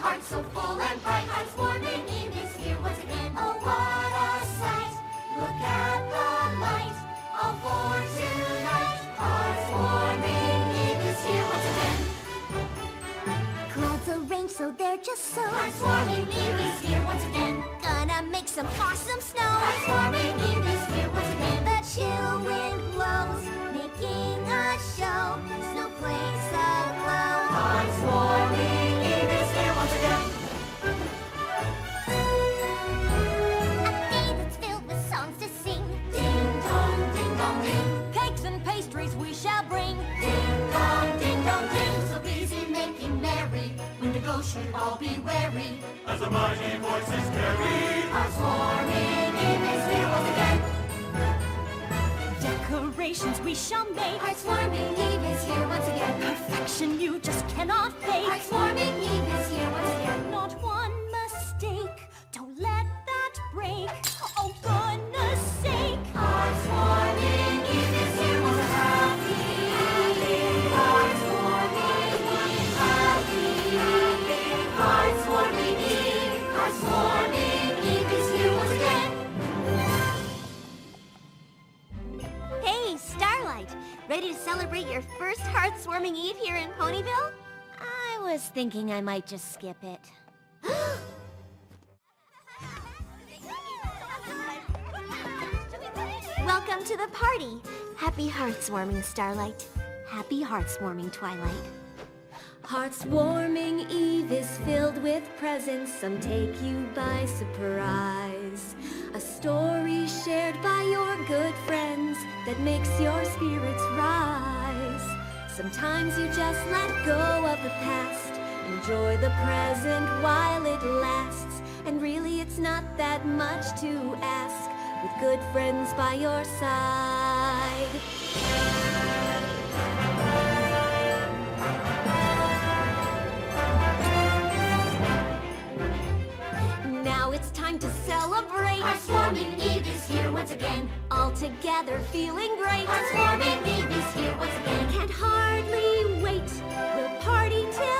hearts so full and bright. Heartswarming Eve is here once again. Oh, what a sight! Look at the light, all for tonight. Heartswarming Eve is here once again. Clouds arranged so they're just so. Heartswarming Eve is here once again. Gonna make some awesome snow. Heartswarming Eve is here once again. The chill wind blows, making a show. Snowflakes aglow. Heartswarming Eve is here once again. A day that's filled with songs to sing. Ding dong, ding dong, ding. Cakes and pastries we shall bring. Ding dong, ding dong, ding. So busy making merry, when to go should all be wary. As the mighty voices carry. Heartswarming Eve is here once again. Decorations we shall make. Heartswarming Eve is here once again. Perfection you just cannot fake. Heartswarming Eve is here once again. Not one mistake. Don't let that break. Oh, goodness sake. Heartswarming Eve is here once again. Heartswarming Eve, Heartswarming Eve, Heartswarming Eve is here once again. Hey, Starlight. Ready to celebrate your first Heartswarming Eve here in Ponyville? I was thinking I might just skip it. Welcome to the party. Happy Heartswarming, Starlight. Happy Heartswarming, Twilight. Heartswarming Eve is filled with presents, some take you by surprise. A story shared by your good friends that makes your spirits rise. Sometimes you just let go of the past, enjoy the present while it lasts. And really it's not that much to ask, with good friends by your side. Now it's time to celebrate. Heartswarming Eve is here once again. All together feeling great. Heartswarming Eve is here once again. Can't hardly wait. We'll party till